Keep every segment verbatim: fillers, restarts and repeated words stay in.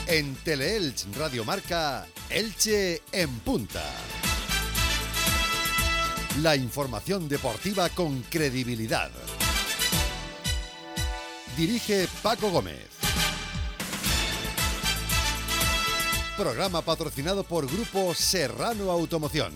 En Teleelch Radio Marca, Elche en punta. La información deportiva con credibilidad. Dirige Paco Gómez. Programa patrocinado por Grupo Serrano Automoción.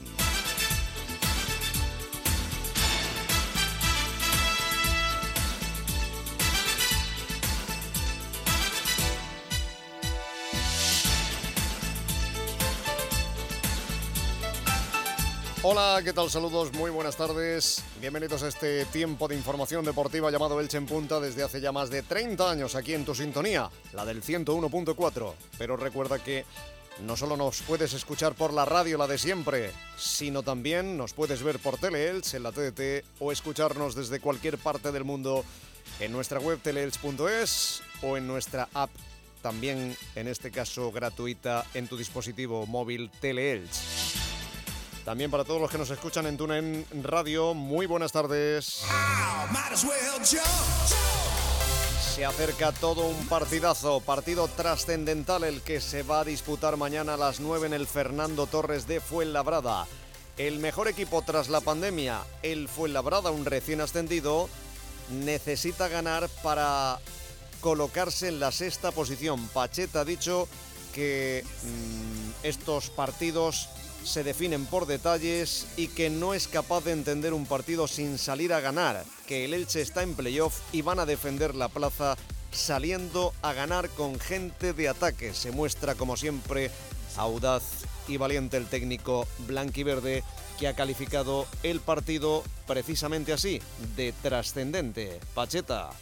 Hola, ¿qué tal? Saludos, muy buenas tardes. Bienvenidos a este tiempo de información deportiva llamado Elche en Punta desde hace ya más de treinta años aquí en tu sintonía, la del ciento uno punto cuatro. Pero recuerda que no solo nos puedes escuchar por la radio, la de siempre, sino también nos puedes ver por Teleelch en la T D T o escucharnos desde cualquier parte del mundo en nuestra web teleelch punto es o en nuestra app, también en este caso gratuita en tu dispositivo móvil Teleelch. También para todos los que nos escuchan en TuneIn Radio, muy buenas tardes. Se acerca todo un partidazo, partido trascendental el que se va a disputar mañana a las nueve en el Fernando Torres de Fuenlabrada. El mejor equipo tras la pandemia, el Fuenlabrada, un recién ascendido, necesita ganar para colocarse en la sexta posición. Pacheta ha dicho que mmm, estos partidos se definen por detalles y que no es capaz de entender un partido sin salir a ganar, que el Elche está en playoff y van a defender la plaza saliendo a ganar con gente de ataque. Se muestra como siempre audaz y valiente el técnico blanquiverde, que ha calificado el partido precisamente así, de trascendente. Pacheta.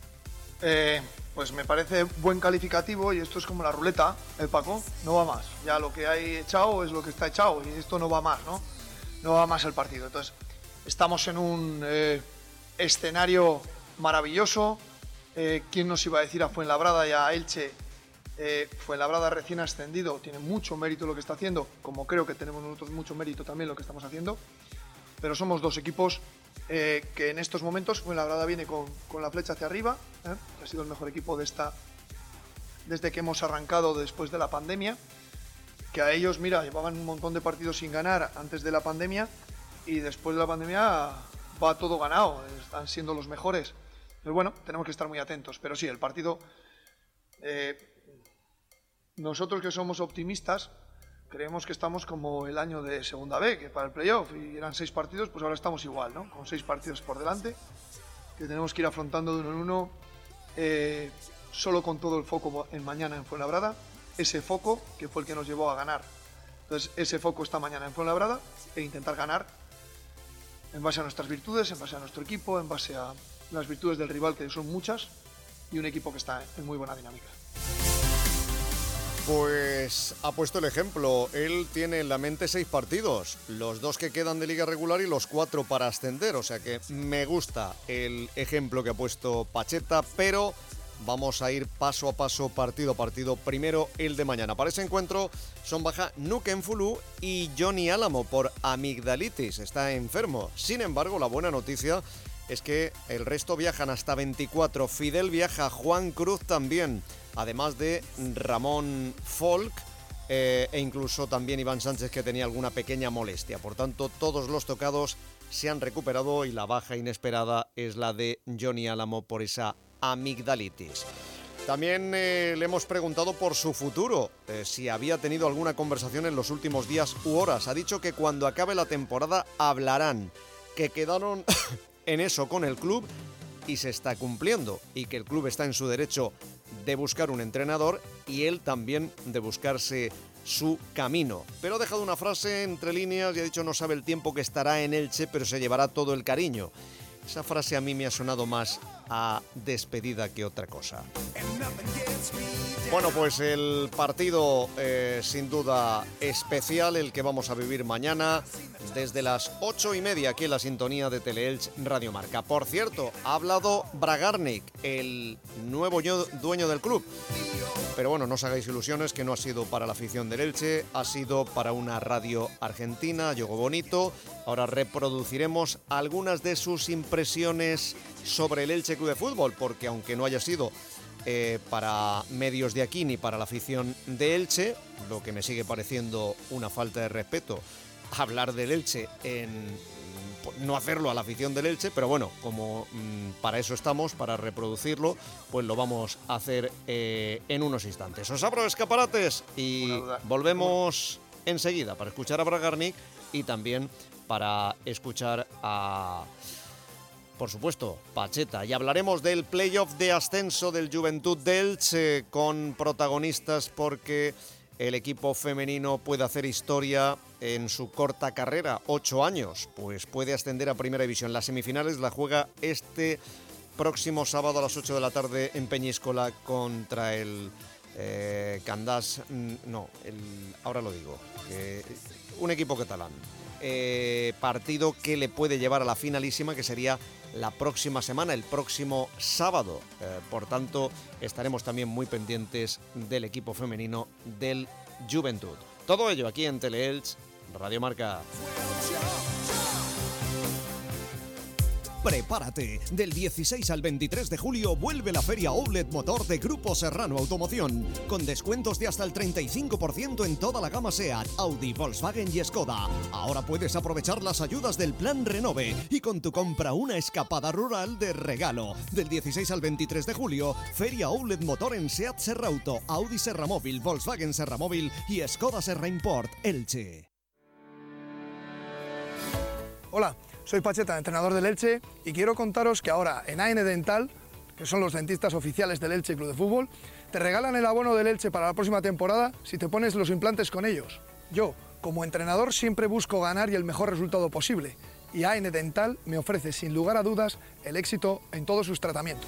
Eh, pues me parece buen calificativo, y esto es como la ruleta, el Paco, no va más. Ya lo que hay echado es lo que está echado y esto no va más, ¿no? No va más el partido. Entonces, estamos en un eh, escenario maravilloso. Eh, ¿Quién nos iba a decir a Fuenlabrada y a Elche? Eh, Fuenlabrada recién ascendido, tiene mucho mérito lo que está haciendo, como creo que tenemos nosotros mucho mérito también lo que estamos haciendo. Pero somos dos equipos eh, que en estos momentos, Fuenlabrada viene con, con la flecha hacia arriba, ¿eh? que ha sido el mejor equipo de esta, desde que hemos arrancado después de la pandemia, que a ellos, mira, llevaban un montón de partidos sin ganar antes de la pandemia, y después de la pandemia va todo ganado, están siendo los mejores. Pero bueno, tenemos que estar muy atentos. Pero sí, el partido, eh, nosotros que somos optimistas, creemos que estamos como el año de Segunda B, que para el playoff, y eran seis partidos, pues ahora estamos igual, ¿no? Con seis partidos por delante, que tenemos que ir afrontando de uno en uno, eh, solo con todo el foco en mañana en Fuenlabrada, ese foco que fue el que nos llevó a ganar. Entonces, ese foco está mañana en Fuenlabrada, e intentar ganar en base a nuestras virtudes, en base a nuestro equipo, en base a las virtudes del rival, que son muchas, y un equipo que está en muy buena dinámica. Pues ha puesto el ejemplo. Él tiene en la mente seis partidos, los dos que quedan de liga regular y los cuatro para ascender, o sea que me gusta el ejemplo que ha puesto Pacheta, pero vamos a ir paso a paso, partido a partido. Primero el de mañana. Para ese encuentro son baja Nuken Fulu y Johnny Álamo por amigdalitis, está enfermo. Sin embargo, la buena noticia es que el resto viajan hasta veinticuatro. Fidel viaja, Juan Cruz también, además de Ramón Folk eh, e incluso también Iván Sánchez, que tenía alguna pequeña molestia. Por tanto, todos los tocados se han recuperado y la baja inesperada es la de Johnny Álamo por esa amigdalitis. También eh, le hemos preguntado por su futuro, eh, si había tenido alguna conversación en los últimos días u horas. Ha dicho que cuando acabe la temporada hablarán, que quedaron en eso con el club y se está cumpliendo, y que el club está en su derecho de buscar un entrenador y él también de buscarse su camino. Pero ha dejado una frase entre líneas y ha dicho: no sabe el tiempo que estará en Elche, pero se llevará todo el cariño. Esa frase a mí me ha sonado más a despedida que otra cosa. Bueno, pues el partido eh, sin duda especial, el que vamos a vivir mañana desde las ocho y media aquí en la sintonía de Teleelch Radio Marca. Por cierto, ha hablado Bragarnik, el nuevo dueño del club. Pero bueno, no os hagáis ilusiones, que no ha sido para la afición del Elche, ha sido para una radio argentina, Yogo Bonito. Ahora reproduciremos algunas de sus impresiones sobre el Elche Club de Fútbol, porque aunque no haya sido eh, para medios de aquí ni para la afición de Elche, lo que me sigue pareciendo una falta de respeto hablar del Elche en no hacerlo a la afición del Elche, pero bueno, como mmm, para eso estamos, para reproducirlo, pues lo vamos a hacer eh, en unos instantes. Os abro escaparates y volvemos enseguida para escuchar a Bragarnik y también para escuchar a, por supuesto, Pacheta. Y hablaremos del playoff de ascenso del Juventud de Elche con protagonistas porque el equipo femenino puede hacer historia en su corta carrera, ocho años, pues puede ascender a Primera División. Las semifinales la juega este próximo sábado a las ocho de la tarde en Peñíscola contra el eh, Candás, no, el, ahora lo digo, eh, un equipo catalán. Eh, partido que le puede llevar a la finalísima, que sería la próxima semana, el próximo sábado. Eh, por tanto, estaremos también muy pendientes del equipo femenino del Juventud. Todo ello aquí en Teleelch, Radio Marca. Prepárate, del dieciséis al veintitrés de julio vuelve la Feria Outlet Motor de Grupo Serrano Automoción, con descuentos de hasta el treinta y cinco por ciento en toda la gama SEAT, Audi, Volkswagen y Skoda. Ahora puedes aprovechar las ayudas del Plan Renove y con tu compra una escapada rural de regalo. Del dieciséis al veintitrés de julio, Feria Outlet Motor en SEAT Serrauto, Audi Serramóvil, Volkswagen Serramóvil y Skoda Serra Import, Elche. Hola. Soy Pacheta, entrenador del Elche, y quiero contaros que ahora en A N Dental, que son los dentistas oficiales del Elche Club de Fútbol, te regalan el abono del Elche para la próxima temporada si te pones los implantes con ellos. Yo, como entrenador, siempre busco ganar y el mejor resultado posible, y A N Dental me ofrece sin lugar a dudas el éxito en todos sus tratamientos.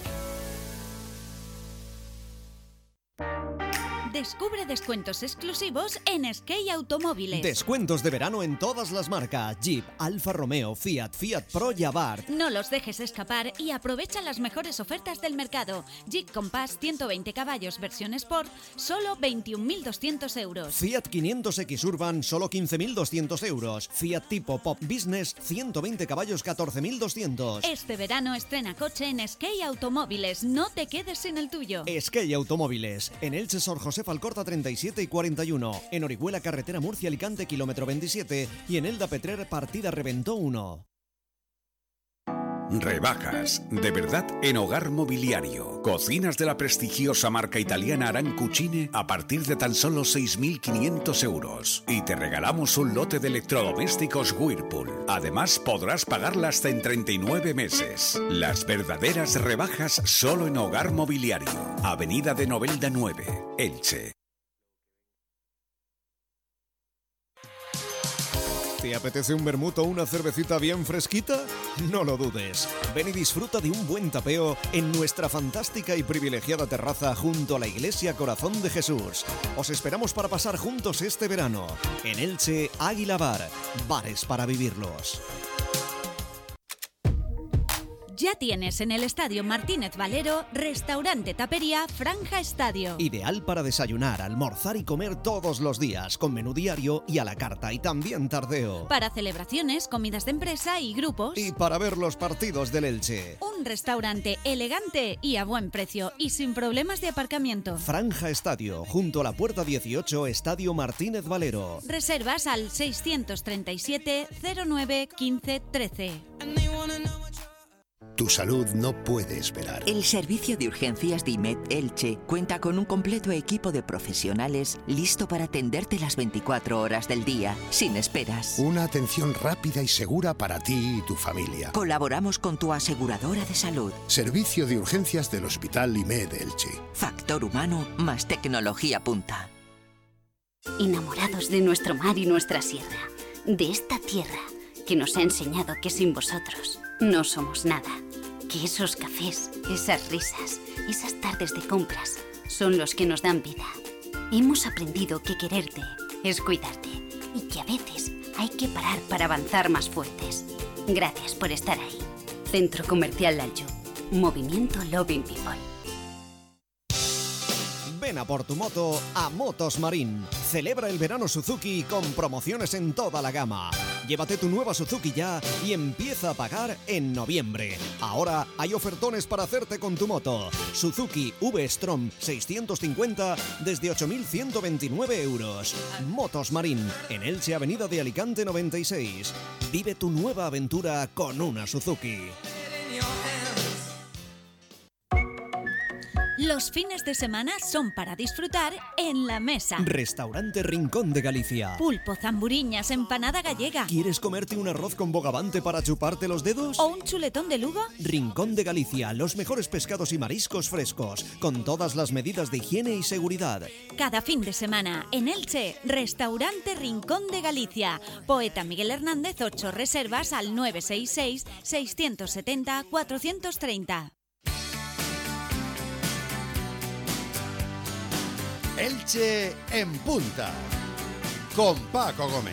Descubre descuentos exclusivos en Skate Automóviles. Descuentos de verano en todas las marcas: Jeep, Alfa Romeo, Fiat, Fiat Pro y Abarth. No los dejes escapar y aprovecha las mejores ofertas del mercado. Jeep Compass ciento veinte caballos versión Sport, solo veintiún mil doscientos euros. Fiat quinientos X Urban, solo quince mil doscientos euros. Fiat Tipo Pop Business, ciento veinte caballos, catorce mil doscientos. Este verano estrena coche en Skate Automóviles. No te quedes sin el tuyo. Skate Automóviles, en Elche, Sor José Falcorta treinta y siete y cuarenta y uno, en Orihuela carretera Murcia-Alicante kilómetro veintisiete y en Elda Petrer partida Reventó uno. Rebajas, de verdad, en Hogar Mobiliario. Cocinas de la prestigiosa marca italiana Arancucine a partir de tan solo seis mil quinientos euros. Y te regalamos un lote de electrodomésticos Whirlpool. Además, podrás pagarla hasta en treinta y nueve meses. Las verdaderas rebajas solo en Hogar Mobiliario. Avenida de Novelda nueve, Elche. ¿Te apetece un vermut o una cervecita bien fresquita? No lo dudes. Ven y disfruta de un buen tapeo en nuestra fantástica y privilegiada terraza junto a la Iglesia Corazón de Jesús. Os esperamos para pasar juntos este verano. En Elche, Águila Bar. Bares para vivirlos. Ya tienes en el Estadio Martínez Valero restaurante tapería Franja Estadio. Ideal para desayunar, almorzar y comer todos los días, con menú diario y a la carta y también tardeo. Para celebraciones, comidas de empresa y grupos. Y para ver los partidos del Elche. Un restaurante elegante y a buen precio y sin problemas de aparcamiento. Franja Estadio, junto a la puerta dieciocho, Estadio Martínez Valero. Reservas al seiscientos treinta y siete cero nueve quince trece. Tu salud no puede esperar. El servicio de urgencias de IMED Elche cuenta con un completo equipo de profesionales listo para atenderte las veinticuatro horas del día, sin esperas. Una atención rápida y segura para ti y tu familia. Colaboramos con tu aseguradora de salud. Servicio de urgencias del Hospital IMED Elche. Factor humano más tecnología punta. Enamorados de nuestro mar y nuestra sierra, de esta tierra que nos ha enseñado que sin vosotros no somos nada. Que esos cafés, esas risas, esas tardes de compras son los que nos dan vida. Hemos aprendido que quererte es cuidarte y que a veces hay que parar para avanzar más fuertes. Gracias por estar ahí. Centro Comercial Lalju. Movimiento Loving People. Ven a por tu moto a Motos Marín. Celebra el verano Suzuki con promociones en toda la gama. Llévate tu nueva Suzuki ya y empieza a pagar en noviembre. Ahora hay ofertones para hacerte con tu moto. Suzuki V-Strom seiscientos cincuenta desde ocho mil ciento veintinueve euros. Motos Marín, en Elche, Avenida de Alicante noventa y seis. Vive tu nueva aventura con una Suzuki. Los fines de semana son para disfrutar en La Mesa. Restaurante Rincón de Galicia. Pulpo, zamburiñas, empanada gallega. ¿Quieres comerte un arroz con bogavante para chuparte los dedos? ¿O un chuletón de Lugo? Rincón de Galicia, los mejores pescados y mariscos frescos, con todas las medidas de higiene y seguridad. Cada fin de semana, en Elche, Restaurante Rincón de Galicia. Poeta Miguel Hernández, ocho reservas al nueve seis seis, seis siete cero, cuatro tres cero. Elche en punta, con Paco Gómez.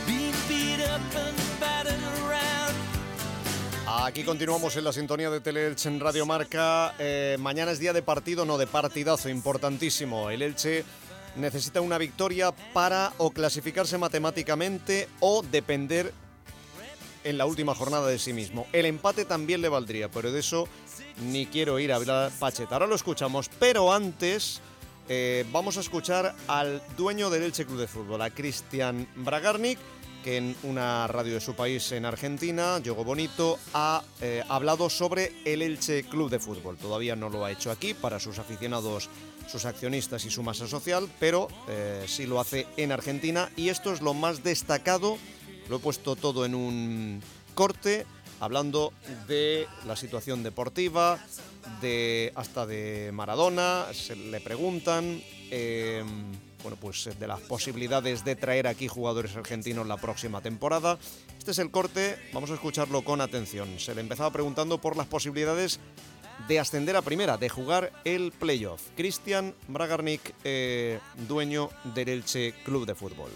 Aquí continuamos en la sintonía de Tele-Elche en Radio Marca. Eh, mañana es día de partido, no de partidazo, importantísimo. El Elche necesita una victoria para o clasificarse matemáticamente o depender en la última jornada de sí mismo. El empate también le valdría, pero de eso ni quiero ir a hablar Pacheta. Ahora lo escuchamos, pero antes... Eh, vamos a escuchar al dueño del Elche Club de Fútbol, a Cristian Bragarnik, que en una radio de su país en Argentina, Yogo Bonito, ha eh, hablado sobre el Elche Club de Fútbol. Todavía no lo ha hecho aquí para sus aficionados, sus accionistas y su masa social, pero eh, sí lo hace en Argentina, y esto es lo más destacado. Lo he puesto todo en un corte, hablando de la situación deportiva, de hasta de Maradona. Se le preguntan eh, bueno, pues de las posibilidades de traer aquí jugadores argentinos la próxima temporada. Este es el corte, vamos a escucharlo con atención. Se le empezaba preguntando por las posibilidades de ascender a primera, de jugar el playoff. Cristian Bragarnik, eh, dueño del Elche Club de Fútbol.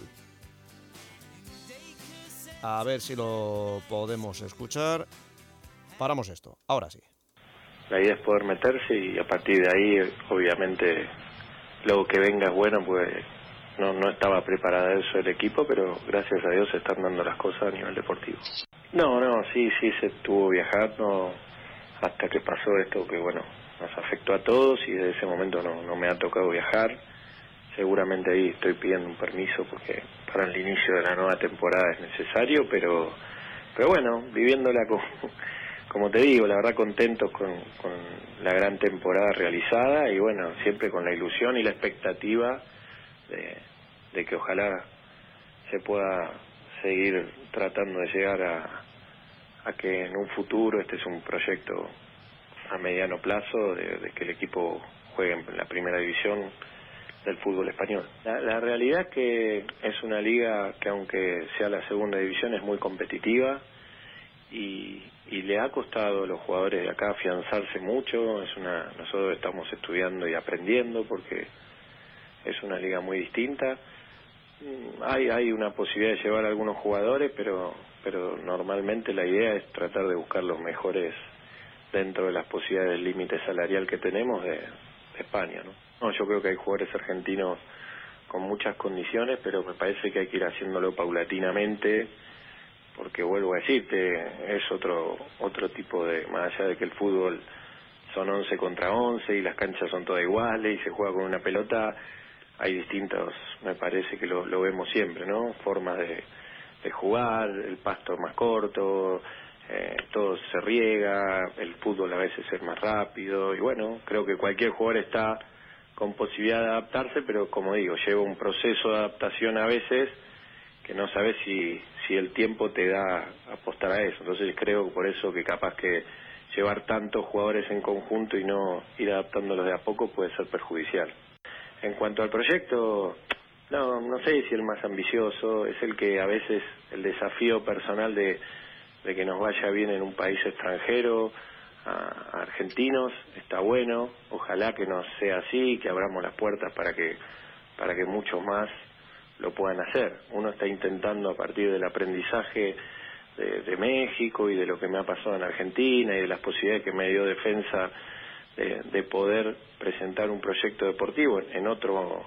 A ver si lo podemos escuchar. Paramos esto, ahora sí. La idea es poder meterse y a partir de ahí, obviamente, luego que venga es bueno, pues no, no estaba preparada eso el equipo, pero gracias a Dios se están dando las cosas a nivel deportivo. No, no, sí, sí se estuvo viajando hasta que pasó esto que, bueno, nos afectó a todos y desde ese momento no, no me ha tocado viajar. Seguramente ahí estoy pidiendo un permiso porque para el inicio de la nueva temporada es necesario, pero pero bueno, viviéndola con, como te digo, la verdad contentos con, con la gran temporada realizada y bueno, siempre con la ilusión y la expectativa de, de que ojalá se pueda seguir tratando de llegar a, a que en un futuro este es un proyecto a mediano plazo de, de que el equipo juegue en la primera división del fútbol español. La, la realidad es que es una liga que aunque sea la segunda división es muy competitiva y, y le ha costado a los jugadores de acá afianzarse mucho. Es una, nosotros estamos estudiando y aprendiendo porque es una liga muy distinta. Hay hay una posibilidad de llevar a algunos jugadores, pero pero normalmente la idea es tratar de buscar los mejores dentro de las posibilidades del límite salarial que tenemos de, de España, ¿no? No, yo creo que hay jugadores argentinos con muchas condiciones, pero me parece que hay que ir haciéndolo paulatinamente, porque vuelvo a decirte, es otro otro tipo de, más allá de que el fútbol son once contra once y las canchas son todas iguales y se juega con una pelota, hay distintos, me parece que lo, lo vemos siempre, ¿no? Formas de, de jugar, el pasto más corto, eh, todo se riega, el fútbol a veces es más rápido y bueno, creo que cualquier jugador está con posibilidad de adaptarse, pero como digo, lleva un proceso de adaptación a veces que no sabes si, si el tiempo te da apostar a eso. Entonces creo por eso que capaz que llevar tantos jugadores en conjunto y no ir adaptándolos de a poco puede ser perjudicial. En cuanto al proyecto, no, no sé si el más ambicioso, es el que a veces el desafío personal de, de que nos vaya bien en un país extranjero, a argentinos, está bueno, ojalá que no sea así, que abramos las puertas para que para que muchos más lo puedan hacer. Uno está intentando a partir del aprendizaje de, de México y de lo que me ha pasado en Argentina y de las posibilidades que me dio Defensa de, de poder presentar un proyecto deportivo en otro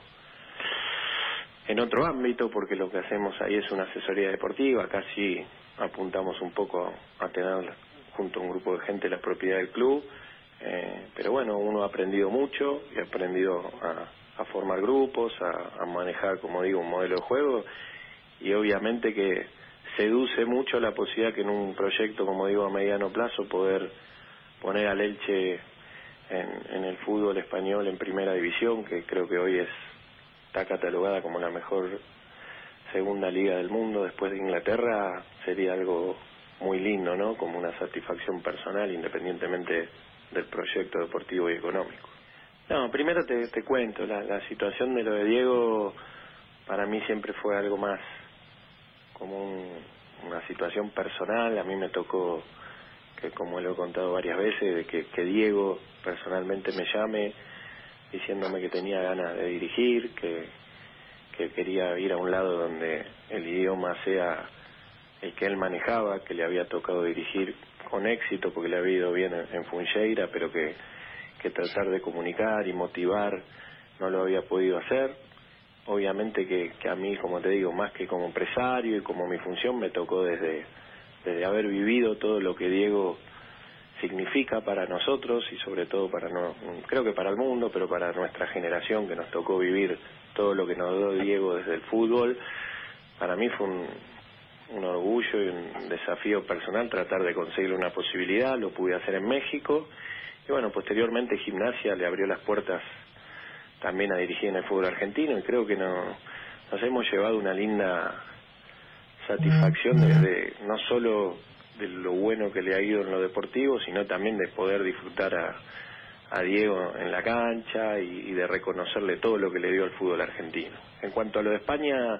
en otro ámbito, porque lo que hacemos ahí es una asesoría deportiva. Acá sí apuntamos un poco a tener junto a un grupo de gente la propiedad del club, eh, pero bueno, uno ha aprendido mucho y ha aprendido a, a formar grupos, a, a manejar, como digo, un modelo de juego, y obviamente que seduce mucho la posibilidad que en un proyecto, como digo, a mediano plazo, poder poner al Elche en, en el fútbol español en primera división, que creo que hoy es está catalogada como la mejor segunda liga del mundo después de Inglaterra. Sería algo muy lindo, ¿no? Como una satisfacción personal, independientemente del proyecto deportivo y económico. No, primero te, te cuento, la, la situación de lo de Diego para mí siempre fue algo más como un, una situación personal. A mí me tocó, que como lo he contado varias veces, de que, que Diego personalmente me llame diciéndome que tenía ganas de dirigir, que, que quería ir a un lado donde el idioma sea el que él manejaba, que le había tocado dirigir con éxito porque le había ido bien en, en Funcheira, pero que, que tratar de comunicar y motivar no lo había podido hacer. Obviamente que, que a mí, como te digo, más que como empresario y como mi función, me tocó desde, desde haber vivido todo lo que Diego significa para nosotros y sobre todo para, no, creo que para el mundo, pero para nuestra generación que nos tocó vivir todo lo que nos dio Diego desde el fútbol. Para mí fue un, un orgullo y un desafío personal tratar de conseguir una posibilidad. Lo pude hacer en México y bueno, posteriormente Gimnasia le abrió las puertas también a dirigir en el fútbol argentino, y creo que no, nos hemos llevado una linda satisfacción de, de no solo de lo bueno que le ha ido en lo deportivo, sino también de poder disfrutar a, a Diego en la cancha y, y de reconocerle todo lo que le dio al fútbol argentino. En cuanto a lo de España,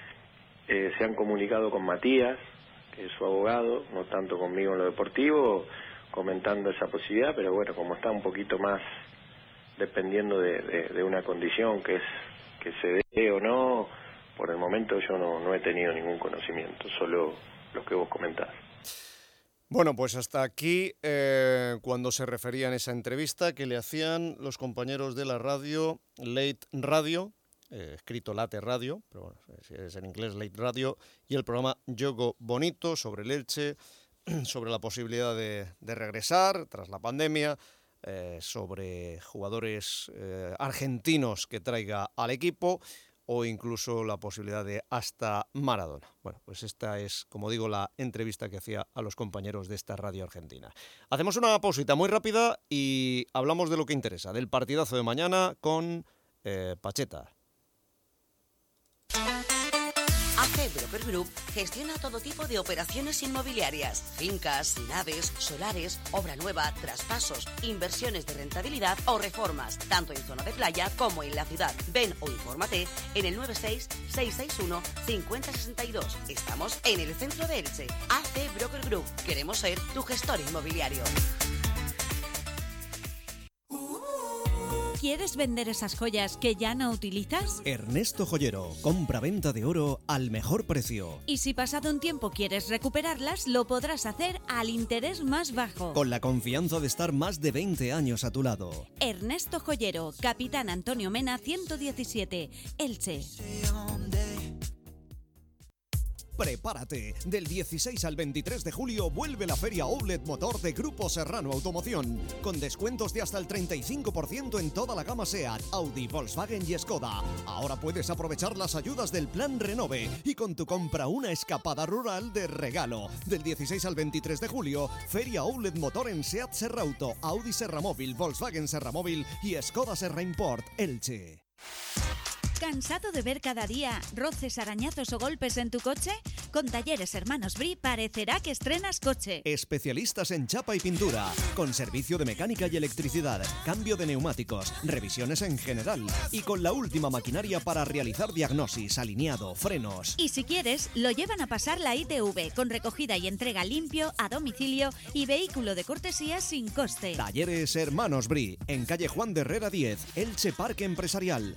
eh, se han comunicado con Matías, que es su abogado, no tanto conmigo en lo deportivo, comentando esa posibilidad, pero bueno, como está un poquito más dependiendo de, de, de una condición que es que se dé o no, por el momento yo no, no he tenido ningún conocimiento, solo lo que vos comentás. Bueno, pues hasta aquí eh, cuando se refería en esa entrevista que le hacían los compañeros de la radio, Late Radio, eh, escrito Late Radio, pero bueno, si es en inglés Late Radio, y el programa Juego Bonito sobre el Elche, sobre la posibilidad de, de regresar tras la pandemia, eh, sobre jugadores eh, argentinos que traiga al equipo, o incluso la posibilidad de hasta Maradona. Bueno, pues esta es, como digo, la entrevista que hacía a los compañeros de esta radio argentina. Hacemos una pausita muy rápida y hablamos de lo que interesa, del partidazo de mañana con eh, Pacheta. A C Broker Group gestiona todo tipo de operaciones inmobiliarias, fincas, naves, solares, obra nueva, traspasos, inversiones de rentabilidad o reformas, tanto en zona de playa como en la ciudad. Ven o infórmate en el nueve seis, seis seis uno, cinco cero seis dos. Estamos en el centro de Elche. A C Broker Group. Queremos ser tu gestor inmobiliario. ¿Quieres vender esas joyas que ya no utilizas? Ernesto Joyero, compra-venta de oro al mejor precio. Y si pasado un tiempo quieres recuperarlas, lo podrás hacer al interés más bajo. Con la confianza de estar más de veinte años a tu lado. Ernesto Joyero, Capitán Antonio Mena ciento diecisiete, Elche. Prepárate, del dieciséis al veintitrés de julio vuelve la Feria Outlet Motor de Grupo Serrano Automoción, con descuentos de hasta el treinta y cinco por ciento en toda la gama SEAT, Audi, Volkswagen y Skoda. Ahora puedes aprovechar las ayudas del Plan Renove y con tu compra una escapada rural de regalo. Del dieciséis al veintitrés de julio, Feria Outlet Motor en SEAT Serrauto, Audi Serramóvil, Volkswagen Serramóvil y Skoda Serra Import, Elche. ¿Cansado de ver cada día roces, arañazos o golpes en tu coche? Con Talleres Hermanos Bri parecerá que estrenas coche. Especialistas en chapa y pintura, con servicio de mecánica y electricidad, cambio de neumáticos, revisiones en general y con la última maquinaria para realizar diagnosis, alineado, frenos. Y si quieres, lo llevan a pasar la I T V con recogida y entrega limpio, a domicilio y vehículo de cortesía sin coste. Talleres Hermanos Bri, en calle Juan de Herrera diez, Elche Parque Empresarial.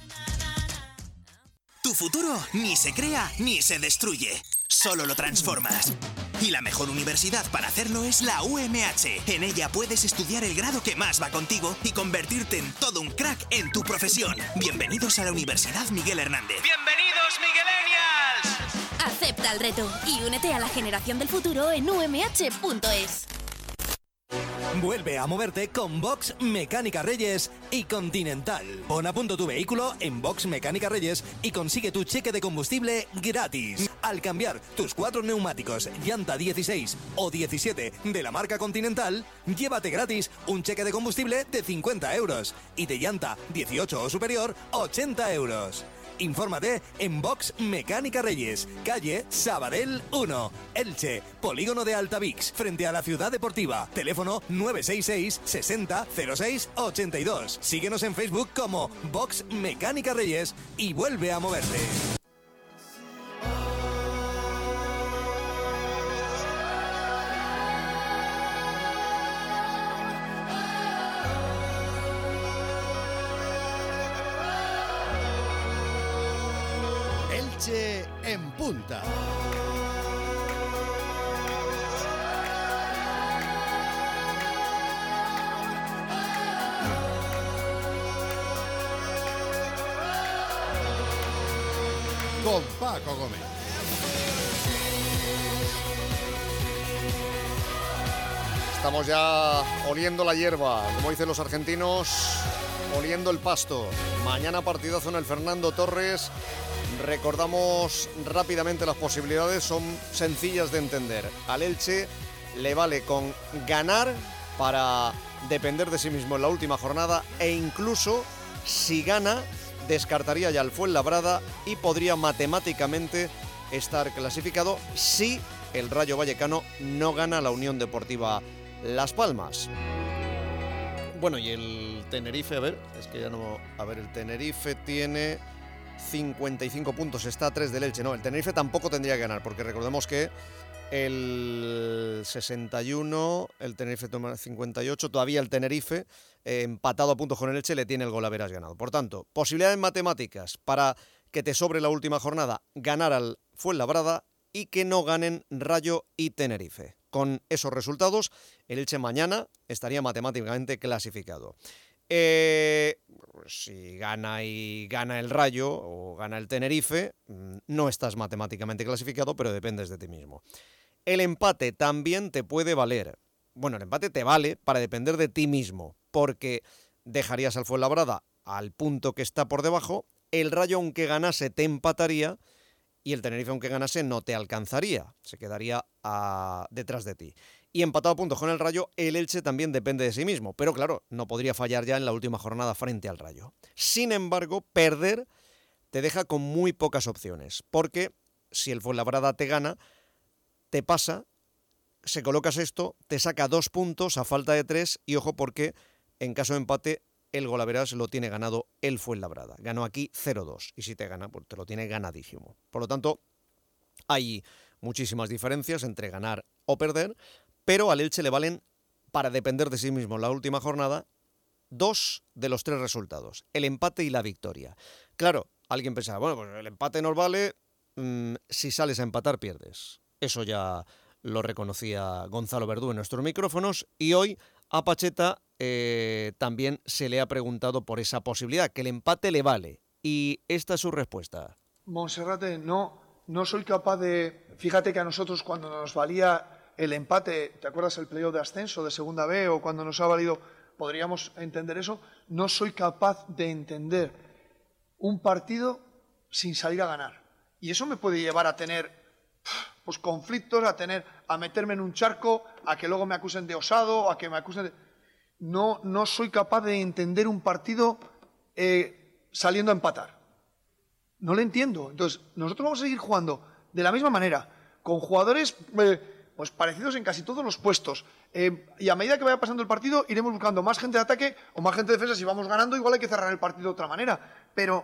Tu futuro ni se crea ni se destruye, solo lo transformas. Y la mejor universidad para hacerlo es la U M H. En ella puedes estudiar el grado que más va contigo y convertirte en todo un crack en tu profesión. Bienvenidos a la Universidad Miguel Hernández. ¡Bienvenidos, Miguelenials! Acepta el reto y únete a la generación del futuro en u m h punto es. Vuelve a moverte con Box Mecánica Reyes y Continental. Pon a punto tu vehículo en Box Mecánica Reyes y consigue tu cheque de combustible gratis. Al cambiar tus cuatro neumáticos llanta dieciséis o diecisiete de la marca Continental, llévate gratis un cheque de combustible de cincuenta euros y de llanta dieciocho o superior, ochenta euros. Infórmate en Box Mecánica Reyes, calle Sabadell uno, Elche, Polígono de Altavix, frente a la Ciudad Deportiva. Teléfono nueve seis seis, sesenta, cero seis, ochenta y dos. Síguenos en Facebook como Box Mecánica Reyes y vuelve a moverte. En punta. Con Paco Gómez. Estamos ya oliendo la hierba, como dicen los argentinos, oliendo el pasto. Mañana partidazo en el Fernando Torres. Recordamos rápidamente las posibilidades, son sencillas de entender. Al Elche le vale con ganar para depender de sí mismo en la última jornada e incluso si gana descartaría ya al Fuenlabrada y podría matemáticamente estar clasificado si el Rayo Vallecano no gana la Unión Deportiva Las Palmas. Bueno, y el Tenerife, a ver, es que ya no... A ver, el Tenerife tiene cincuenta y cinco puntos, está a tres del Elche. No, el Tenerife tampoco tendría que ganar, porque recordemos que el sesenta y uno, el Tenerife toma cincuenta y ocho, todavía el Tenerife, eh, empatado a puntos con el Elche, le tiene el golaveras ganado. Por tanto, posibilidades matemáticas para que te sobre la última jornada, ganar al Fuenlabrada y que no ganen Rayo y Tenerife. Con esos resultados, el Elche mañana estaría matemáticamente clasificado. Eh, si gana y gana el Rayo o gana el Tenerife, no estás matemáticamente clasificado, pero dependes de ti mismo. El empate también te puede valer. Bueno, el empate te vale para depender de ti mismo, porque dejarías al Fuenlabrada al punto que está por debajo, el Rayo aunque ganase te empataría y el Tenerife aunque ganase no te alcanzaría, se quedaría a... detrás de ti. Y empatado a puntos con el Rayo, el Elche también depende de sí mismo, pero claro, no podría fallar ya en la última jornada frente al Rayo. Sin embargo, perder te deja con muy pocas opciones, porque si el Fuenlabrada te gana, te pasa, se coloca sexto, te saca dos puntos a falta de tres y ojo porque en caso de empate el golaveras lo tiene ganado el Fuenlabrada. Ganó aquí cero dos y si te gana, pues te lo tiene ganadísimo. Por lo tanto, hay muchísimas diferencias entre ganar o perder, pero al Elche le valen, para depender de sí mismo en la última jornada, dos de los tres resultados, el empate y la victoria. Claro, alguien pensaba, bueno, pues el empate nos vale, mmm, si sales a empatar pierdes. Eso ya lo reconocía Gonzalo Verdú en nuestros micrófonos y hoy a Pacheta eh, también se le ha preguntado por esa posibilidad, que el empate le vale. Y esta es su respuesta. Monserrate, no, no soy capaz de... Fíjate que a nosotros cuando nos valía el empate, ¿te acuerdas el playoff de ascenso de segunda B o cuando nos ha valido, podríamos entender eso? No soy capaz de entender un partido sin salir a ganar. Y eso me puede llevar a tener pues conflictos, a tener, a meterme en un charco, a que luego me acusen de osado, a que me acusen de... No, no soy capaz de entender un partido eh, saliendo a empatar. No lo entiendo. Entonces, nosotros vamos a seguir jugando de la misma manera, con jugadores eh, pues parecidos en casi todos los puestos. Eh, y a medida que vaya pasando el partido, iremos buscando más gente de ataque o más gente de defensa. Si vamos ganando, igual hay que cerrar el partido de otra manera. Pero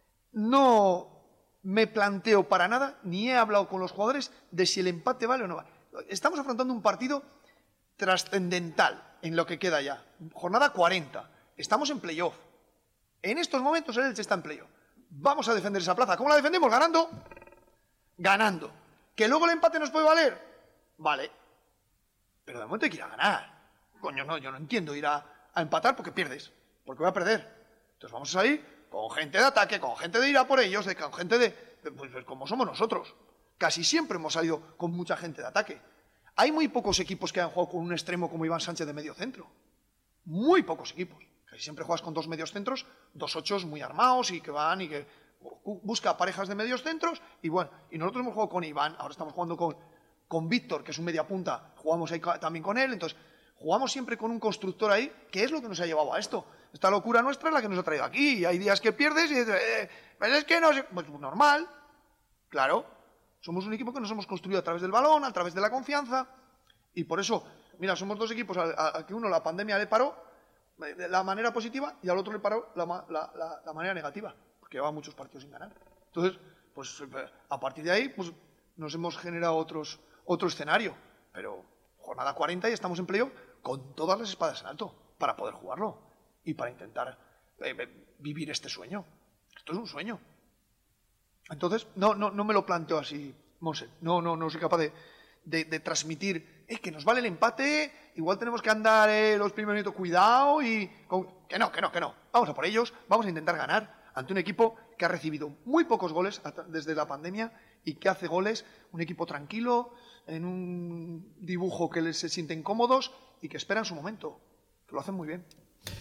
no me planteo para nada, ni he hablado con los jugadores de si el empate vale o no vale. Estamos afrontando un partido trascendental en lo que queda ya. Jornada cuarenta. Estamos en playoff. En estos momentos el Elche está en playoff. Vamos a defender esa plaza. ¿Cómo la defendemos? Ganando. Ganando. ¿Que luego el empate nos puede valer? vale, pero de momento hay que ir a ganar. Coño, no, yo no entiendo ir a, a empatar porque pierdes, porque voy a perder. Entonces vamos a salir con gente de ataque, con gente de ir a por ellos, de, con gente de, de pues, pues como somos nosotros. Casi siempre hemos salido con mucha gente de ataque. Hay muy pocos equipos que han jugado con un extremo como Iván Sánchez de medio centro. Muy pocos equipos. Casi siempre juegas con dos medios centros, dos ochos muy armados y que van y que busca parejas de medios centros. Y bueno, y nosotros hemos jugado con Iván, ahora estamos jugando con, con Víctor, que es un media punta, jugamos ahí también con él. Entonces, jugamos siempre con un constructor ahí, que es lo que nos ha llevado a esto. Esta locura nuestra es la que nos ha traído aquí. Y hay días que pierdes y dices, eh, pues es que no sé. Pues normal, claro. Somos un equipo que nos hemos construido a través del balón, a través de la confianza. Y por eso, mira, somos dos equipos a, a que uno la pandemia le paró de la manera positiva y al otro le paró la, la, la, la manera negativa, porque llevaba muchos partidos sin ganar. Entonces, pues a partir de ahí, pues nos hemos generado otros, otro escenario. Pero jornada cuarenta y estamos en playoff con todas las espadas en alto para poder jugarlo y para intentar eh, vivir este sueño. Esto es un sueño. Entonces, no, no, no me lo planteo así, Monse. No, no, no soy capaz de, de, de transmitir eh, que nos vale el empate, igual tenemos que andar eh, los primeros minutos cuidado y... Con... Que no, que no, que no. Vamos a por ellos, vamos a intentar ganar ante un equipo que ha recibido muy pocos goles desde la pandemia y que hace goles, un equipo tranquilo, en un dibujo que les se sienten cómodos y que esperan su momento, que lo hacen muy bien.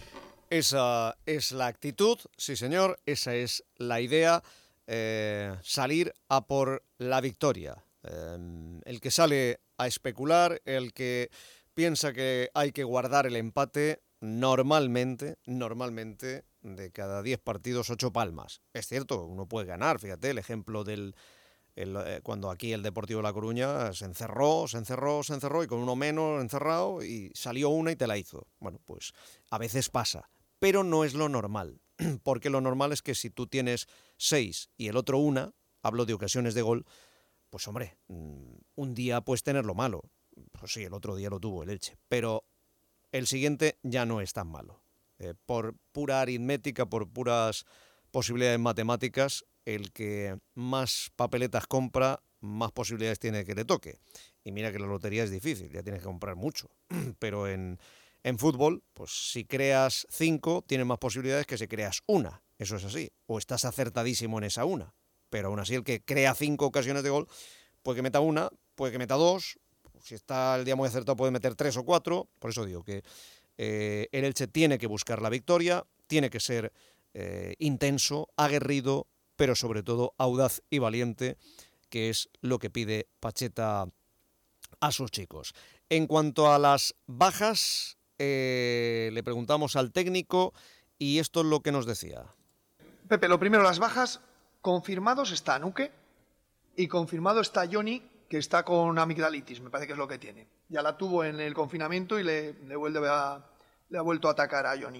Esa es la actitud, sí señor, esa es la idea. Eh, salir a por la victoria. Eh, el que sale a especular, el que piensa que hay que guardar el empate, normalmente, normalmente, de cada diez partidos, ocho palmas. Es cierto, uno puede ganar, fíjate, el ejemplo del... El, eh, cuando aquí el Deportivo de La Coruña se encerró, se encerró, se encerró y con uno menos encerrado y salió una y te la hizo. Bueno, pues a veces pasa, pero no es lo normal. Porque lo normal es que si tú tienes seis y el otro una, hablo de ocasiones de gol, pues hombre, un día puedes tenerlo malo. Pues sí, el otro día lo tuvo el Elche, pero el siguiente ya no es tan malo. Eh, por pura aritmética, por puras posibilidades matemáticas, el que más papeletas compra, más posibilidades tiene que le toque. Y mira que la lotería es difícil, ya tienes que comprar mucho, pero en... En fútbol, pues si creas cinco, tienes más posibilidades que si creas una. Eso es así. O estás acertadísimo en esa una. Pero aún así el que crea cinco ocasiones de gol, puede que meta una, puede que meta dos. Si está el día muy acertado puede meter tres o cuatro. Por eso digo que eh, el Elche tiene que buscar la victoria, tiene que ser eh, intenso, aguerrido, pero sobre todo audaz y valiente, que es lo que pide Pacheta a sus chicos. En cuanto a las bajas... Eh, le preguntamos al técnico y esto es lo que nos decía. Pepe, lo primero, las bajas, confirmados está Nuque y confirmado está Johnny, que está con amigdalitis, me parece que es lo que tiene. Ya la tuvo en el confinamiento y le, le, vuelve a, le ha vuelto a atacar a Johnny.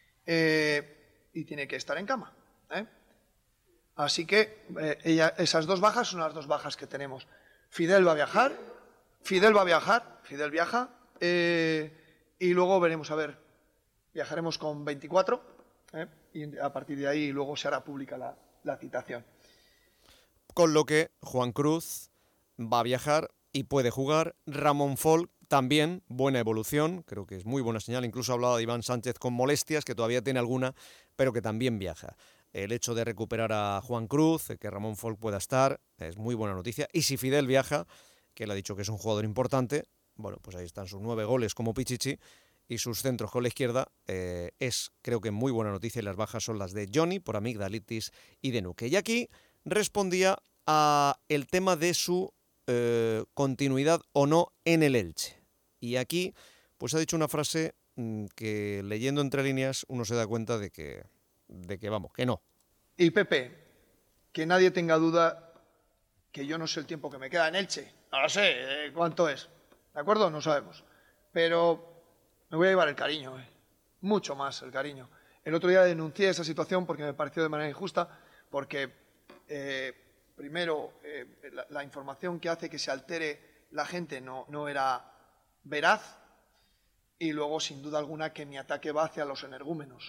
Eh, y tiene que estar en cama. ¿eh? Así que eh, ella, esas dos bajas son las dos bajas que tenemos. Fidel va a viajar, Fidel va a viajar, Fidel viaja, eh, y luego veremos, a ver, viajaremos con veinticuatro, ¿eh? y a partir de ahí luego se hará pública la, la citación. Con lo que Juan Cruz va a viajar y puede jugar. Ramón Folk también, buena evolución, creo que es muy buena señal. Incluso hablaba de Iván Sánchez con molestias, que todavía tiene alguna, pero que también viaja. El hecho de recuperar a Juan Cruz, que Ramón Folk pueda estar, es muy buena noticia. Y si Fidel viaja, que él ha dicho que es un jugador importante, bueno, pues ahí están sus nueve goles como Pichichi y sus centros con la izquierda. Eh, es, creo que, muy buena noticia y las bajas son las de Johnny por amigdalitis y de Nuque. Y aquí respondía a el tema de su eh, continuidad o no en el Elche. Y aquí, pues ha dicho una frase mmm, que leyendo entre líneas uno se da cuenta de que, de que vamos, que no. Y Pepe, que nadie tenga duda que yo no sé el tiempo que me queda en Elche. No lo sé, eh, ¿cuánto es? ¿De acuerdo? No sabemos. Pero me voy a llevar el cariño, eh. mucho más el cariño. El otro día denuncié esa situación porque me pareció de manera injusta, porque eh, primero eh, la, la información que hace que se altere la gente no, no era veraz y luego, sin duda alguna, que mi ataque va hacia los energúmenos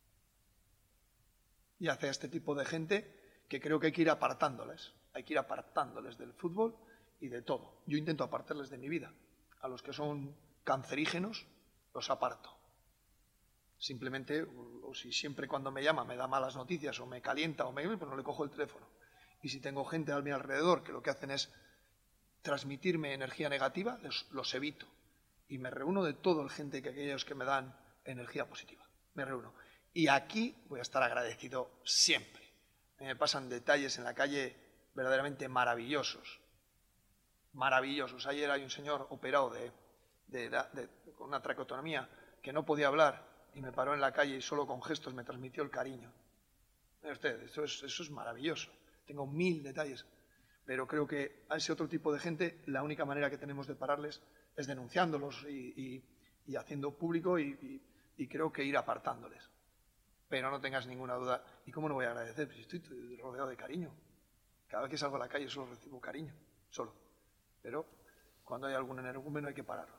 y hacia este tipo de gente que creo que hay que ir apartándoles. Hay que ir apartándoles del fútbol y de todo. Yo intento apartarles de mi vida. A los que son cancerígenos los aparto. Simplemente, o, o si siempre cuando me llama me da malas noticias o me calienta o me... pues no le cojo el teléfono. Y si tengo gente a mi alrededor que lo que hacen es transmitirme energía negativa, los, los evito. Y me reúno de todo el gente que aquellos que me dan energía positiva. Me reúno. Y aquí voy a estar agradecido siempre. Me pasan detalles en la calle verdaderamente maravillosos. Maravillosos. Ayer hay un señor operado de, de, de, de, con una traqueotomía que no podía hablar y me paró en la calle y solo con gestos me transmitió el cariño. Mire usted, eso es, eso es maravilloso. Tengo mil detalles. Pero creo que a ese otro tipo de gente la única manera que tenemos de pararles es denunciándolos y, y, y haciendo público y, y, y creo que ir apartándoles. Pero no tengas ninguna duda. ¿Y cómo no voy a agradecer? Pues estoy rodeado de cariño. Cada vez que salgo a la calle solo recibo cariño, solo. Pero cuando hay algún energúmeno hay que pararlo.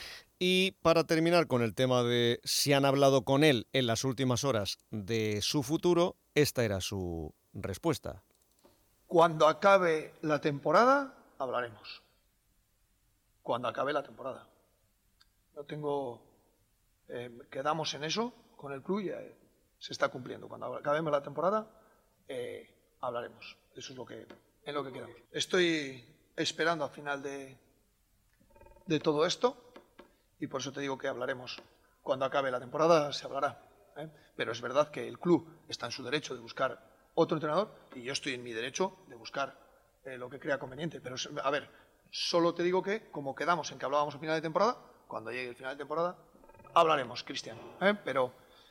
Y para terminar con el tema de si han hablado con él en las últimas horas de su futuro, esta era su respuesta. Cuando acabe la temporada, hablaremos. Cuando acabe la temporada. No tengo... Eh, quedamos en eso con el club y eh, se está cumpliendo. Cuando acabemos la temporada, eh, hablaremos. Eso es lo que, en lo que quedamos. Estoy esperando al final de, de todo esto y por eso te digo que hablaremos. Cuando acabe la temporada se hablará. ¿eh? Pero es verdad que el club está en su derecho de buscar otro entrenador y yo estoy en mi derecho de buscar eh, lo que crea conveniente. Pero, a ver, solo te digo que, como quedamos en que hablábamos a final de temporada, cuando llegue el final de temporada, hablaremos, Cristian. ¿eh? Pero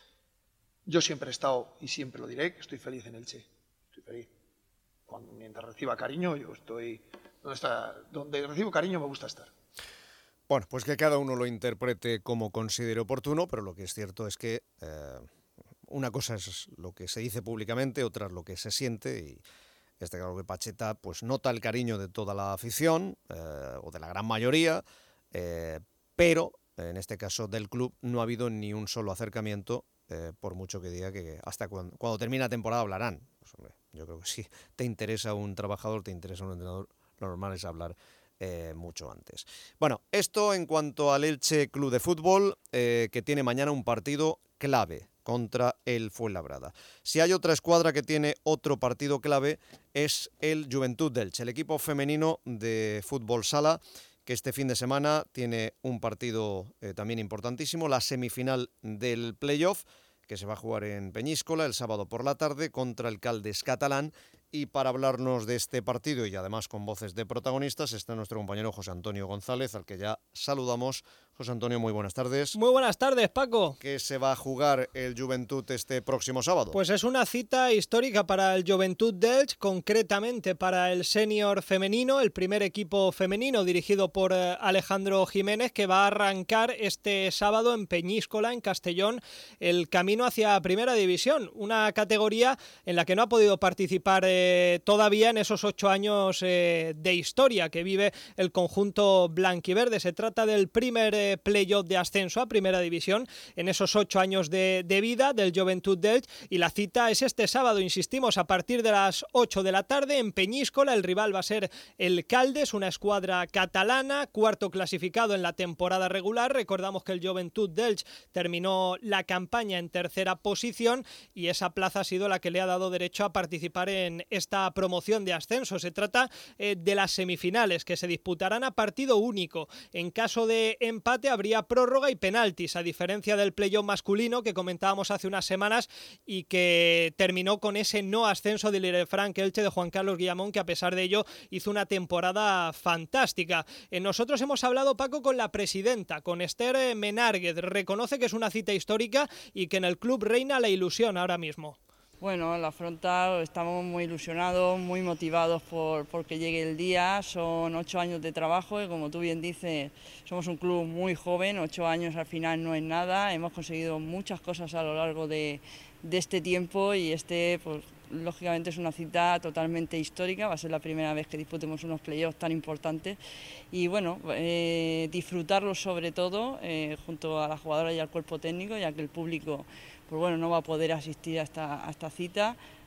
yo siempre he estado, y siempre lo diré, que estoy feliz en Elche. Estoy feliz. Cuando, mientras reciba cariño, yo estoy... Donde, está, donde recibo cariño me gusta estar. Bueno, pues que cada uno lo interprete como considere oportuno, pero lo que es cierto es que... Eh... Una cosa es lo que se dice públicamente, otra es lo que se siente y está claro que Pacheta pues nota el cariño de toda la afición eh, o de la gran mayoría, eh, pero en este caso del club no ha habido ni un solo acercamiento, eh, por mucho que diga que hasta cuando, cuando termine la temporada hablarán. Pues, hombre, yo creo que si te interesa un trabajador, te interesa un entrenador, lo normal es hablar eh, mucho antes. Bueno, esto en cuanto al Elche Club de Fútbol, eh, que tiene mañana un partido clave contra el Fuenlabrada. Si hay otra escuadra que tiene otro partido clave es el Juventud de Elche, el equipo femenino de fútbol sala, que este fin de semana tiene un partido eh, también importantísimo, la semifinal del playoff, que se va a jugar en Peñíscola el sábado por la tarde contra el Caldes catalán. Y para hablarnos de este partido y además con voces de protagonistas está nuestro compañero José Antonio González, al que ya saludamos. José Antonio, muy buenas tardes. Muy buenas tardes, Paco. ¿Qué se va a jugar el Juventud este próximo sábado? Pues es una cita histórica para el Juventud de Elche, concretamente para el senior femenino, el primer equipo femenino dirigido por eh, Alejandro Jiménez, que va a arrancar este sábado en Peñíscola, en Castellón, el camino hacia Primera División, una categoría en la que no ha podido participar eh, todavía en esos ocho años eh, de historia que vive el conjunto blanquiverde. Se trata del primer eh, playoff de ascenso a Primera División en esos ocho años de, de vida del Juventud de Elche, y la cita es este sábado, insistimos, a partir de las ocho de la tarde en Peñíscola. El rival va a ser el Caldes, una escuadra catalana, cuarto clasificado en la temporada regular. Recordamos que el Juventud de Elche terminó la campaña en tercera posición y esa plaza ha sido la que le ha dado derecho a participar en esta promoción de ascenso. Se trata eh, de las semifinales, que se disputarán a partido único. En caso de empate habría prórroga y penaltis, a diferencia del playoff masculino que comentábamos hace unas semanas y que terminó con ese no ascenso del Ilefranc Elche de Juan Carlos Guillamón, que a pesar de ello hizo una temporada fantástica. Eh, nosotros hemos hablado, Paco, con la presidenta, con Esther Menárguez. Reconoce que es una cita histórica y que en el club reina la ilusión ahora mismo. Bueno, la Frontal estamos muy ilusionados, muy motivados por, por que llegue el día. Son ocho años de trabajo y, como tú bien dices, somos un club muy joven. Ocho años al final no es nada. Hemos conseguido muchas cosas a lo largo de, de este tiempo y este, pues, lógicamente es una cita totalmente histórica. Va a ser la primera vez que disputemos unos playoffs tan importantes y, bueno, eh, disfrutarlo sobre todo eh, junto a las jugadoras y al cuerpo técnico, ya que el público, pues bueno, no va a poder asistir a esta, a esta cita,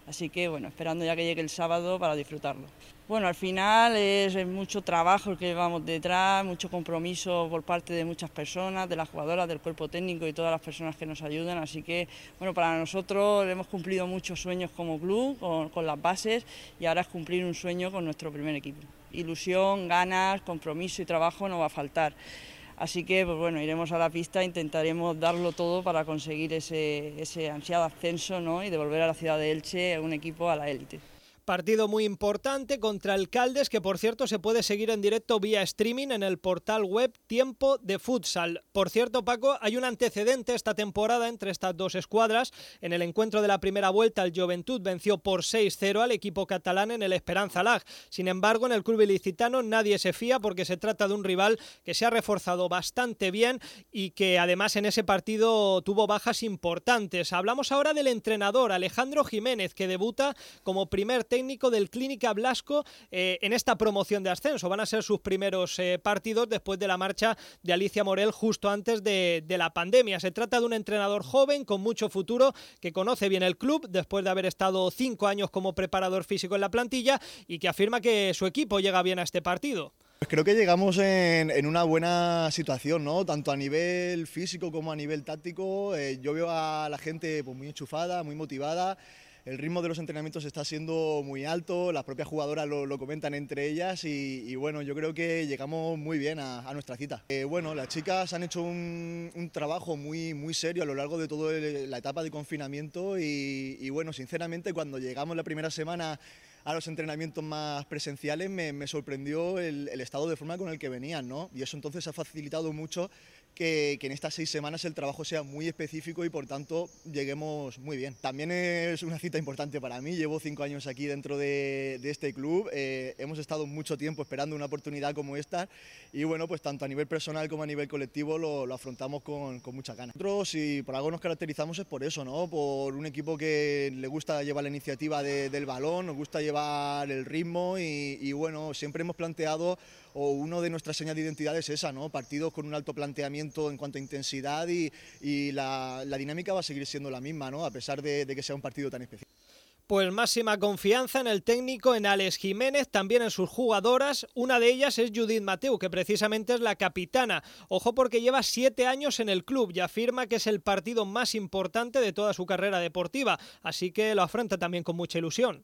Así que bueno, esperando ya que llegue el sábado para disfrutarlo. Bueno, al final es, es mucho trabajo el que llevamos detrás, mucho compromiso por parte de muchas personas, de las jugadoras, del cuerpo técnico y todas las personas que nos ayudan, así que bueno, para nosotros hemos cumplido muchos sueños como club, con, con las bases, y ahora es cumplir un sueño con nuestro primer equipo. Ilusión, ganas, compromiso y trabajo no va a faltar. Así que pues bueno, iremos a la pista, intentaremos darlo todo para conseguir ese, ese ansiado ascenso, ¿no? Y devolver a la ciudad de Elche un equipo a la élite. Partido muy importante contra el Caldes, que por cierto se puede seguir en directo vía streaming en el portal web Tiempo de Futsal. Por cierto, Paco, hay un antecedente esta temporada entre estas dos escuadras. En el encuentro de la primera vuelta, el Joventut venció por seis cero al equipo catalán en el Esperanza Lag. Sin embargo, en el club ilicitano nadie se fía porque se trata de un rival que se ha reforzado bastante bien y que además en ese partido tuvo bajas importantes. Hablamos ahora del entrenador Alejandro Jiménez, que debuta como primer técnico técnico del Clínica Blasco eh, en esta promoción de ascenso. Van a ser sus primeros eh, partidos después de la marcha de Alicia Morel justo antes de, de la pandemia. Se trata de un entrenador joven con mucho futuro que conoce bien el club después de haber estado cinco años como preparador físico en la plantilla y que afirma que su equipo llega bien a este partido. Pues creo que llegamos en, en una buena situación, ¿no? Tanto a nivel físico como a nivel táctico. Eh, yo veo a la gente pues, muy enchufada, muy motivada. El ritmo de los entrenamientos está siendo muy alto, las propias jugadoras lo, lo comentan entre ellas y, y bueno, yo creo que llegamos muy bien a, a nuestra cita. Eh, bueno, las chicas han hecho un, un trabajo muy, muy serio a lo largo de toda la etapa de confinamiento y, y bueno, sinceramente cuando llegamos la primera semana a los entrenamientos más presenciales me, me sorprendió el, el estado de forma con el que venían, ¿no? Y eso entonces ha facilitado mucho que, que en estas seis semanas el trabajo sea muy específico y por tanto lleguemos muy bien. También es una cita importante para mí, llevo cinco años aquí dentro de, de este club, eh, hemos estado mucho tiempo esperando una oportunidad como esta y bueno, pues tanto a nivel personal como a nivel colectivo lo, lo afrontamos con, con muchas ganas. Nosotros, si por algo nos caracterizamos es por eso, ¿no? Por un equipo que le gusta llevar la iniciativa de, del balón, nos gusta llevar el ritmo y, y bueno, siempre hemos planteado, o uno de nuestras señas de identidad es esa, ¿no? Partidos con un alto planteamiento en cuanto a intensidad y, y la, la dinámica va a seguir siendo la misma, ¿no? A pesar de, de que sea un partido tan especial. Pues máxima confianza en el técnico, en Alex Jiménez, también en sus jugadoras. Una de ellas es Judith Mateu, que precisamente es la capitana. Ojo porque lleva siete años en el club y afirma que es el partido más importante de toda su carrera deportiva, así que lo afronta también con mucha ilusión.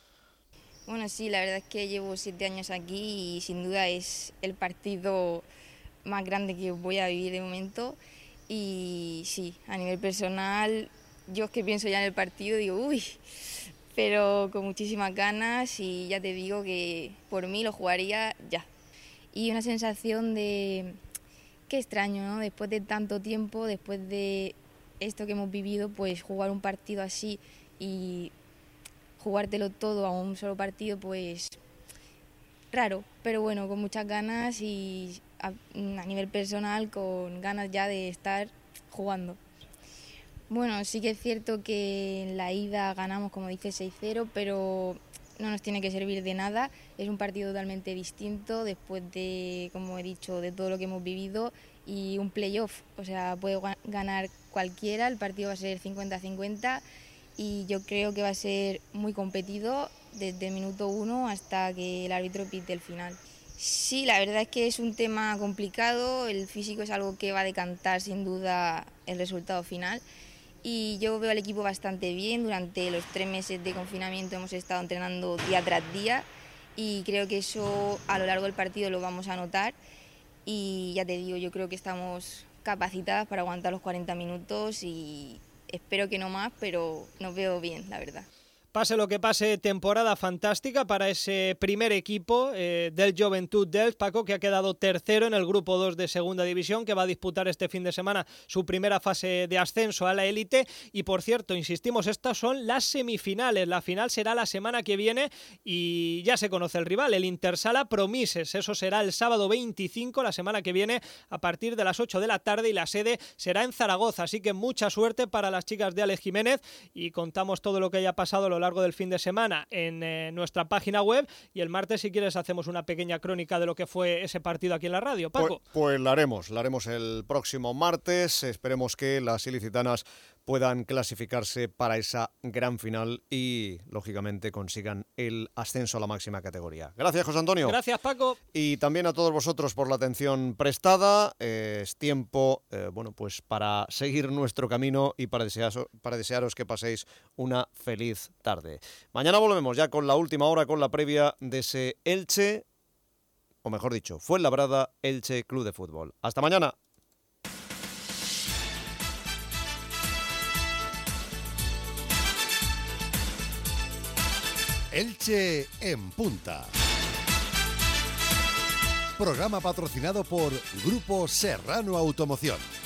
Bueno, sí, la verdad es que llevo siete años aquí y sin duda es el partido más grande que voy a vivir de momento. Y sí, a nivel personal, yo es que pienso ya en el partido, digo, uy, pero con muchísimas ganas y ya te digo que por mí lo jugaría ya. Y una sensación de, qué extraño, ¿no? Después de tanto tiempo, después de esto que hemos vivido, pues jugar un partido así y jugártelo todo a un solo partido, pues raro, pero bueno, con muchas ganas y a, a nivel personal con ganas ya de estar jugando. Bueno, sí que es cierto que en la ida ganamos, como dice, seis cero, pero no nos tiene que servir de nada. Es un partido totalmente distinto después de, como he dicho, de todo lo que hemos vivido y un playoff. O sea, puede ganar cualquiera, el partido va a ser cincuenta cincuenta y yo creo que va a ser muy competido desde el minuto uno hasta que el árbitro pite el final. Sí, la verdad es que es un tema complicado, el físico es algo que va a decantar sin duda el resultado final. Y yo veo al equipo bastante bien, durante los tres meses de confinamiento hemos estado entrenando día tras día y creo que eso a lo largo del partido lo vamos a notar y ya te digo, yo creo que estamos capacitadas para aguantar los cuarenta minutos y espero que no más, pero nos veo bien, la verdad. Pase lo que pase, temporada fantástica para ese primer equipo eh, del Joventut d'Elx, Paco, que ha quedado tercero en el grupo dos de segunda división, que va a disputar este fin de semana su primera fase de ascenso a la élite. Y por cierto, insistimos, estas son las semifinales, la final será la semana que viene y ya se conoce el rival, el Intersala Promises. Eso será el sábado veinticinco, la semana que viene, a partir de las ocho de la tarde, y la sede será en Zaragoza, así que mucha suerte para las chicas de Alex Jiménez y contamos todo lo que haya pasado a lo largo del fin de semana en eh, nuestra página web, y el martes, si quieres, hacemos una pequeña crónica de lo que fue ese partido aquí en la radio. Paco. Pues, pues la haremos, la haremos el próximo martes. Esperemos que las ilicitanas puedan clasificarse para esa gran final y, lógicamente, consigan el ascenso a la máxima categoría. Gracias, José Antonio. Gracias, Paco. Y también a todos vosotros por la atención prestada. Eh, es tiempo, eh, bueno, pues para seguir nuestro camino y para desearos, para desearos que paséis una feliz tarde. Mañana volvemos ya con la última hora, con la previa de ese Elche, o mejor dicho, Fuenlabrada Elche Club de Fútbol. Hasta mañana. Elche en Punta. Programa patrocinado por Grupo Serrano Automoción.